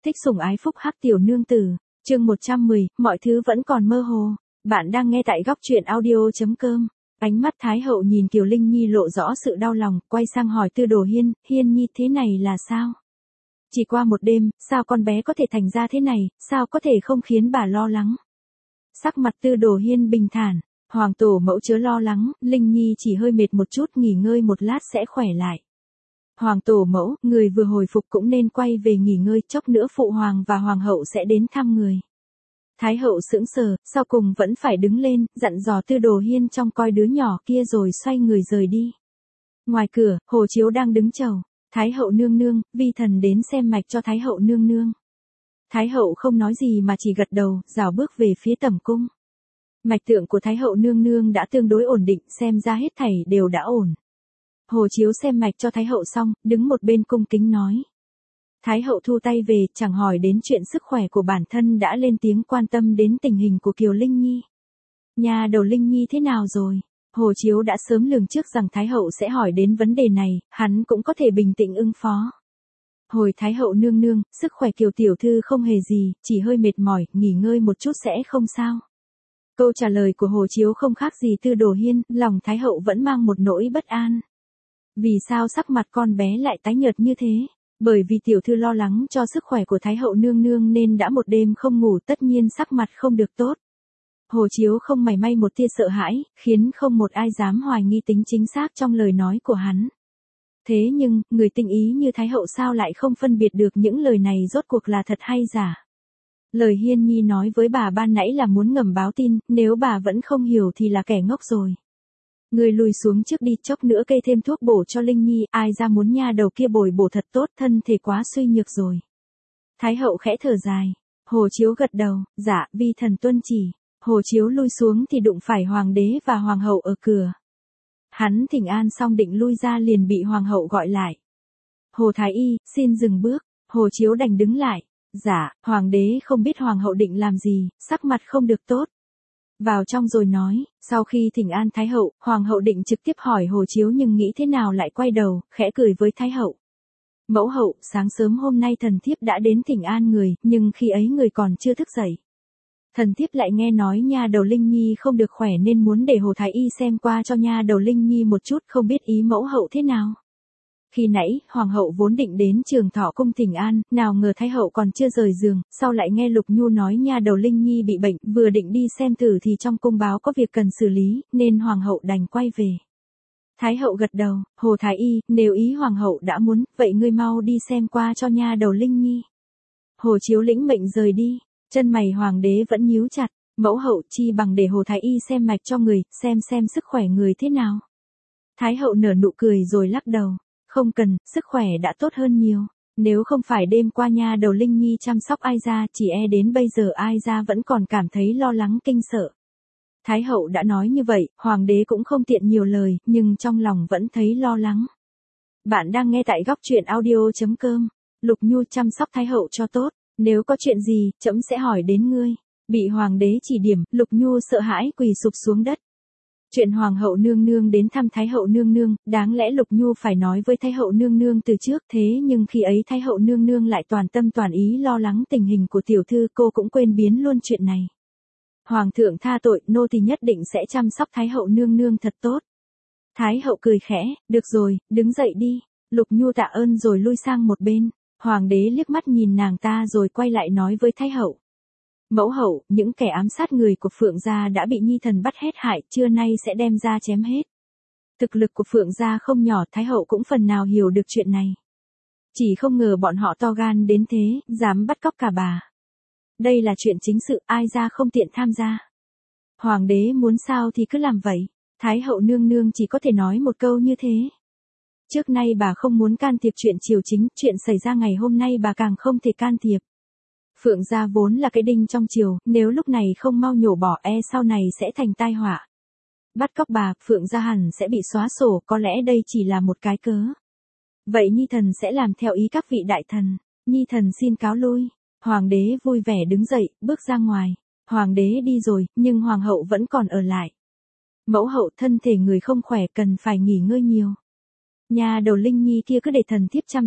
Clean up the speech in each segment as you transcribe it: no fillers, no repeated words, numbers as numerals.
Thích sủng ái phúc hắc tiểu nương tử, chương 110, mọi thứ vẫn còn mơ hồ. Bạn đang nghe tại góc truyện audio.com. Ánh mắt Thái hậu nhìn Kiều Linh Nhi lộ rõ sự đau lòng, quay sang hỏi Tư Đồ Hiên, Hiên Nhi thế này là sao? Chỉ qua một đêm, sao con bé có thể thành ra thế này, sao có thể không khiến bà lo lắng? Sắc mặt Tư Đồ Hiên bình thản, Hoàng tổ mẫu chớ lo lắng, Linh Nhi chỉ hơi mệt một chút, nghỉ ngơi một lát sẽ khỏe lại. Hoàng tổ mẫu, người vừa hồi phục cũng nên quay về nghỉ ngơi, chốc nữa phụ hoàng và hoàng hậu sẽ đến thăm người. Thái hậu sững sờ, sau cùng vẫn phải đứng lên, dặn dò Tư Đồ Hiên trông coi đứa nhỏ kia rồi xoay người rời đi. Ngoài cửa, Hồ Chiếu đang đứng chầu. Thái hậu nương nương, vi thần đến xem mạch cho Thái hậu nương nương. Thái hậu không nói gì mà chỉ gật đầu, rảo bước về phía tẩm cung. Mạch tượng của Thái hậu nương nương đã tương đối ổn định, xem ra hết thảy đều đã ổn. Hồ Chiếu xem mạch cho Thái hậu xong, đứng một bên cung kính nói. Thái hậu thu tay về, chẳng hỏi đến chuyện sức khỏe của bản thân, đã lên tiếng quan tâm đến tình hình của Kiều Linh Nhi. Nhà đầu Linh Nhi thế nào rồi? Hồ Chiếu đã sớm lường trước rằng Thái hậu sẽ hỏi đến vấn đề này, hắn cũng có thể bình tĩnh ứng phó. Hồi Thái hậu nương nương, sức khỏe Kiều tiểu thư không hề gì, chỉ hơi mệt mỏi, nghỉ ngơi một chút sẽ không sao. Câu trả lời của Hồ Chiếu không khác gì Tư Đồ Hiên, lòng Thái hậu vẫn mang một nỗi bất an. Vì sao sắc mặt con bé lại tái nhợt như thế? Bởi vì tiểu thư lo lắng cho sức khỏe của Thái hậu nương nương nên đã một đêm không ngủ, tất nhiên sắc mặt không được tốt. Hồ Chiếu không mảy may một tia sợ hãi, khiến không một ai dám hoài nghi tính chính xác trong lời nói của hắn. Thế nhưng, người tinh ý như Thái hậu sao lại không phân biệt được những lời này rốt cuộc là thật hay giả? Lời Hiên Nhi nói với bà ban nãy là muốn ngầm báo tin, nếu bà vẫn không hiểu thì là kẻ ngốc rồi. Người lùi xuống trước đi, chốc nữa kê thêm thuốc bổ cho Linh Nhi, ai ra muốn nha đầu kia bồi bổ thật tốt, thân thể quá suy nhược rồi. Thái hậu khẽ thở dài. Hồ Chiếu gật đầu, dạ, vi thần tuân chỉ. Hồ Chiếu lui xuống thì đụng phải hoàng đế và hoàng hậu ở cửa. Hắn thỉnh an xong định lui ra liền bị hoàng hậu gọi lại. Hồ Thái Y, xin dừng bước. Hồ Chiếu đành đứng lại. Dạ, hoàng đế không biết hoàng hậu định làm gì, sắc mặt không được tốt. Vào trong rồi nói, sau khi thỉnh an Thái hậu, hoàng hậu định trực tiếp hỏi Hồ Chiếu nhưng nghĩ thế nào lại quay đầu, khẽ cười với Thái hậu. Mẫu hậu, sáng sớm hôm nay thần thiếp đã đến thỉnh an người, nhưng khi ấy người còn chưa thức dậy. Thần thiếp lại nghe nói nha đầu Linh Nhi không được khỏe nên muốn để Hồ Thái Y xem qua cho nha đầu Linh Nhi một chút, không biết ý mẫu hậu thế nào. Khi nãy, hoàng hậu vốn định đến Trường Thọ cung thỉnh an, nào ngờ Thái hậu còn chưa rời giường, sau lại nghe Lục Nhu nói nha đầu Linh Nhi bị bệnh, vừa định đi xem thử thì trong cung báo có việc cần xử lý, nên hoàng hậu đành quay về. Thái hậu gật đầu, Hồ Thái Y, nếu ý hoàng hậu đã muốn, vậy ngươi mau đi xem qua cho nha đầu Linh Nhi. Hồ Chiếu lĩnh mệnh rời đi, chân mày hoàng đế vẫn nhíu chặt, mẫu hậu chi bằng để Hồ Thái Y xem mạch cho người, xem sức khỏe người thế nào. Thái hậu nở nụ cười rồi lắc đầu. Không cần, sức khỏe đã tốt hơn nhiều. Nếu không phải đêm qua nha đầu Linh Nhi chăm sóc ai ra, chỉ e đến bây giờ ai ra vẫn còn cảm thấy lo lắng kinh sợ. Thái hậu đã nói như vậy, hoàng đế cũng không tiện nhiều lời, nhưng trong lòng vẫn thấy lo lắng. Bạn đang nghe tại góc truyện audio.com. Lục Nhu chăm sóc Thái hậu cho tốt, nếu có chuyện gì, trẫm sẽ hỏi đến ngươi. Bị hoàng đế chỉ điểm, Lục Nhu sợ hãi quỳ sụp xuống đất. Chuyện hoàng hậu nương nương đến thăm Thái hậu nương nương, đáng lẽ Lục Nhu phải nói với Thái hậu nương nương từ trước, thế nhưng khi ấy Thái hậu nương nương lại toàn tâm toàn ý lo lắng tình hình của tiểu thư, cô cũng quên biến luôn chuyện này. Hoàng thượng tha tội, nô tỳ nhất định sẽ chăm sóc Thái hậu nương nương thật tốt. Thái hậu cười khẽ, được rồi, đứng dậy đi. Lục Nhu tạ ơn rồi lui sang một bên. Hoàng đế liếc mắt nhìn nàng ta rồi quay lại nói với Thái hậu. Mẫu hậu, những kẻ ám sát người của Phượng gia đã bị Nhi thần bắt hết hại, trưa nay sẽ đem ra chém hết. Thực lực của Phượng gia không nhỏ, Thái hậu cũng phần nào hiểu được chuyện này. Chỉ không ngờ bọn họ to gan đến thế, dám bắt cóc cả bà. Đây là chuyện chính sự, ai ra không tiện tham gia. Hoàng đế muốn sao thì cứ làm vậy. Thái hậu nương nương chỉ có thể nói một câu như thế. Trước nay bà không muốn can thiệp chuyện triều chính, chuyện xảy ra ngày hôm nay bà càng không thể can thiệp. Phượng gia vốn là cái đinh trong triều, nếu lúc này không mau nhổ bỏ e sau này sẽ thành tai họa. Bắt cóc bà, Phượng gia hẳn sẽ bị xóa sổ, có lẽ đây chỉ là một cái cớ. Vậy Nhi thần sẽ làm theo ý các vị đại thần. Nhi thần xin cáo lui. Hoàng đế vui vẻ đứng dậy, bước ra ngoài. Hoàng đế đi rồi, nhưng hoàng hậu vẫn còn ở lại. Mẫu hậu, thân thể người không khỏe cần phải nghỉ ngơi nhiều. Nhà đầu Linh Nhi kia cứ để thần thiếp chăm sóc.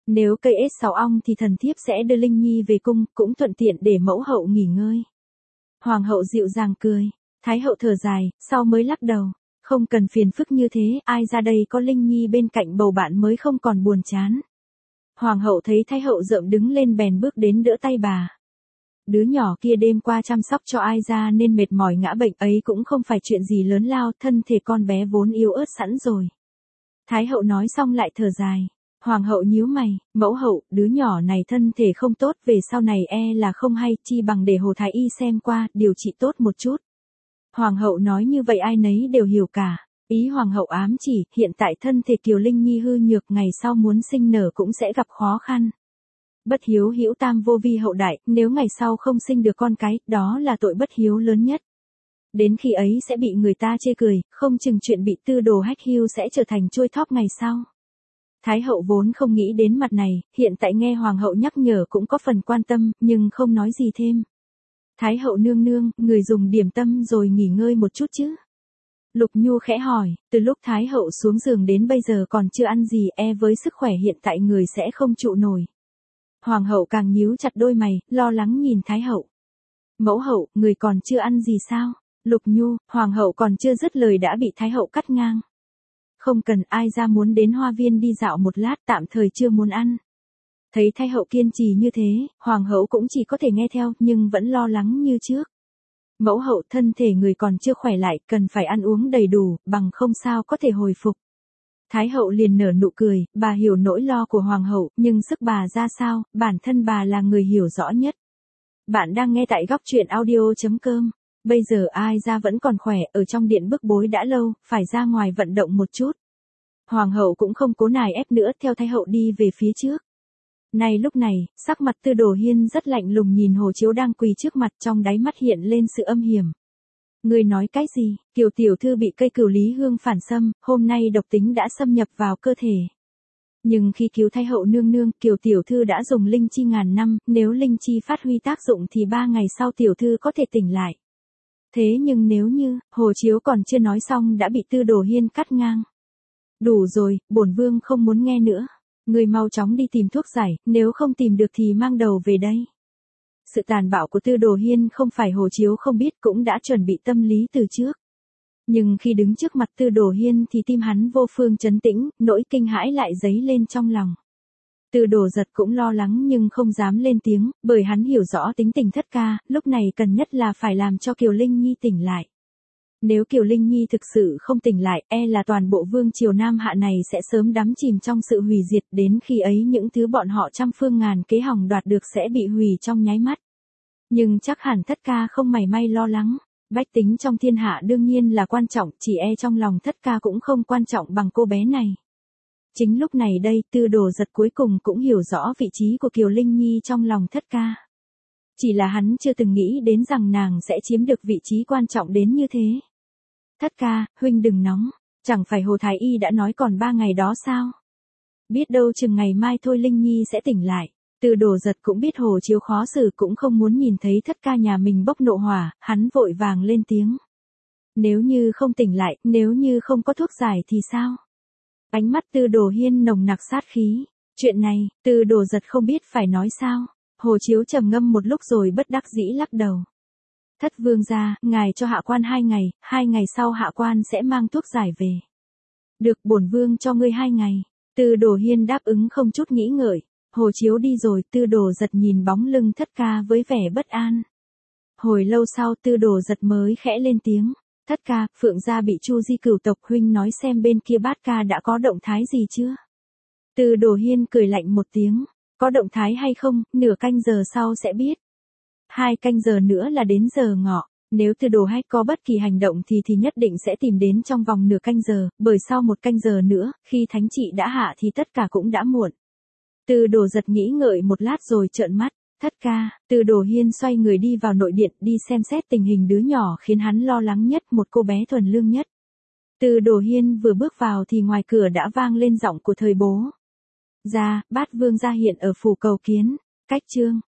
Nếu cây S6 ong thì thần thiếp sẽ đưa Linh Nhi về cung, cũng thuận tiện để mẫu hậu nghỉ ngơi. Hoàng hậu dịu dàng cười, Thái hậu thở dài, sau mới lắc đầu. Không cần phiền phức như thế, ai ra đây có Linh Nhi bên cạnh bầu bạn mới không còn buồn chán. Hoàng hậu thấy Thái hậu rợm đứng lên bèn bước đến đỡ tay bà. Đứa nhỏ kia đêm qua chăm sóc cho ai ra nên mệt mỏi ngã bệnh ấy cũng không phải chuyện gì lớn lao, thân thể con bé vốn yếu ớt sẵn rồi. Thái hậu nói xong lại thở dài. Hoàng hậu nhíu mày, mẫu hậu, đứa nhỏ này thân thể không tốt, về sau này là không hay, chi bằng để Hồ Thái Y xem qua, điều trị tốt một chút. Hoàng hậu nói như vậy ai nấy đều hiểu cả. Ý hoàng hậu ám chỉ, hiện tại thân thể Kiều Linh Nhi hư nhược, ngày sau muốn sinh nở cũng sẽ gặp khó khăn. Bất hiếu hữu tam vô vi hậu đại, nếu ngày sau không sinh được con cái, đó là tội bất hiếu lớn nhất. Đến khi ấy sẽ bị người ta chê cười, không chừng chuyện bị tư đồ hách hưu sẽ trở thành trôi thóp ngày sau. Thái hậu vốn không nghĩ đến mặt này, hiện tại nghe hoàng hậu nhắc nhở cũng có phần quan tâm, nhưng không nói gì thêm. Thái hậu nương nương, người dùng điểm tâm rồi nghỉ ngơi một chút chứ? Lục Nhu khẽ hỏi, từ lúc Thái hậu xuống giường đến bây giờ còn chưa ăn gì, với sức khỏe hiện tại người sẽ không trụ nổi. Hoàng hậu càng nhíu chặt đôi mày, lo lắng nhìn Thái hậu. Mẫu hậu, người còn chưa ăn gì sao? Lục Nhu, hoàng hậu còn chưa dứt lời đã bị Thái hậu cắt ngang. Không cần, ai ra muốn đến hoa viên đi dạo một lát, tạm thời chưa muốn ăn. Thấy Thái hậu kiên trì như thế, hoàng hậu cũng chỉ có thể nghe theo, nhưng vẫn lo lắng như trước. Mẫu hậu, thân thể người còn chưa khỏe lại, cần phải ăn uống đầy đủ, bằng không sao có thể hồi phục. Thái hậu liền nở nụ cười, bà hiểu nỗi lo của hoàng hậu, nhưng sức bà ra sao, bản thân bà là người hiểu rõ nhất. Bạn đang nghe tại góc truyện audio.com. Bây giờ ai ra vẫn còn khỏe, ở trong điện bức bối đã lâu, phải ra ngoài vận động một chút. Hoàng hậu cũng không cố nài ép nữa, theo Thái hậu đi về phía trước. Này lúc này, sắc mặt Tư Đồ Hiên rất lạnh lùng nhìn Hồ Chiếu đang quỳ trước mặt, trong đáy mắt hiện lên sự âm hiểm. Người nói cái gì? Kiều tiểu thư bị cây cửu lý hương phản xâm, hôm nay độc tính đã xâm nhập vào cơ thể. Nhưng khi cứu Thái hậu nương nương, Kiều tiểu thư đã dùng linh chi ngàn năm, nếu linh chi phát huy tác dụng thì 3 ngày sau tiểu thư có thể tỉnh lại. Thế nhưng nếu như, Hồ Chiếu còn chưa nói xong đã bị Tư Đồ Hiên cắt ngang. Đủ rồi, bổn vương không muốn nghe nữa. Người mau chóng đi tìm thuốc giải, nếu không tìm được thì mang đầu về đây. Sự tàn bạo của Tư Đồ Hiên không phải Hồ Chiếu không biết, cũng đã chuẩn bị tâm lý từ trước. Nhưng khi đứng trước mặt Tư Đồ Hiên thì tim hắn vô phương trấn tĩnh, nỗi kinh hãi lại dấy lên trong lòng. Tư Đồ Giật cũng lo lắng nhưng không dám lên tiếng, bởi hắn hiểu rõ tính tình Thất ca, lúc này cần nhất là phải làm cho Kiều Linh Nhi tỉnh lại. Nếu Kiều Linh Nhi thực sự không tỉnh lại, là toàn bộ vương triều Nam Hạ này sẽ sớm đắm chìm trong sự hủy diệt, đến khi ấy những thứ bọn họ trăm phương ngàn kế hòng đoạt được sẽ bị hủy trong nháy mắt. Nhưng chắc hẳn Thất ca không mảy may lo lắng. Bách tính trong thiên hạ đương nhiên là quan trọng, chỉ trong lòng Thất ca cũng không quan trọng bằng cô bé này. Chính lúc này đây, Tư Đồ Giật cuối cùng cũng hiểu rõ vị trí của Kiều Linh Nhi trong lòng Thất ca. Chỉ là hắn chưa từng nghĩ đến rằng nàng sẽ chiếm được vị trí quan trọng đến như thế. Thất ca, huynh đừng nóng, chẳng phải Hồ Thái Y đã nói còn 3 ngày đó sao? Biết đâu chừng ngày mai thôi Linh Nhi sẽ tỉnh lại. Tư Đồ Giật cũng biết Hồ Chiếu khó xử, cũng không muốn nhìn thấy Thất ca nhà mình bốc nộ hỏa, hắn vội vàng lên tiếng. Nếu như không tỉnh lại, nếu như không có thuốc giải thì sao? Ánh mắt Tư Đồ Hiên nồng nặc sát khí. Chuyện này, Tư Đồ Giật không biết phải nói sao. Hồ Chiếu trầm ngâm một lúc rồi bất đắc dĩ lắc đầu. Thất vương gia, ngài cho hạ quan 2 ngày sau hạ quan sẽ mang thuốc giải về. Được, bổn vương cho ngươi 2 ngày. Tư Đồ Hiên đáp ứng không chút nghĩ ngợi. Hồ Chiếu đi rồi, Tư Đồ Giật nhìn bóng lưng Thất ca với vẻ bất an. Hồi lâu sau Tư Đồ Giật mới khẽ lên tiếng. Thất ca, Phượng gia bị Chu Di cửu tộc, huynh nói xem bên kia Bát ca đã có động thái gì chưa? Tư Đồ Hiên cười lạnh một tiếng. Có động thái hay không, nửa canh giờ sau sẽ biết. 2 canh giờ nữa là đến giờ ngọ. Nếu Tư Đồ Hách có bất kỳ hành động thì nhất định sẽ tìm đến trong vòng nửa canh giờ, bởi sau 1 canh giờ nữa, khi thánh trị đã hạ thì tất cả cũng đã muộn. Tư Đồ Giật nghĩ ngợi một lát rồi trợn mắt. Thất ca, Tư Đồ Hiên xoay người đi vào nội điện, đi xem xét tình hình đứa nhỏ khiến hắn lo lắng nhất, một cô bé thuần lương nhất. Tư Đồ Hiên vừa bước vào thì ngoài cửa đã vang lên giọng của Thời bố. Ra, Bát vương gia hiện ở phủ cầu kiến. Cách chương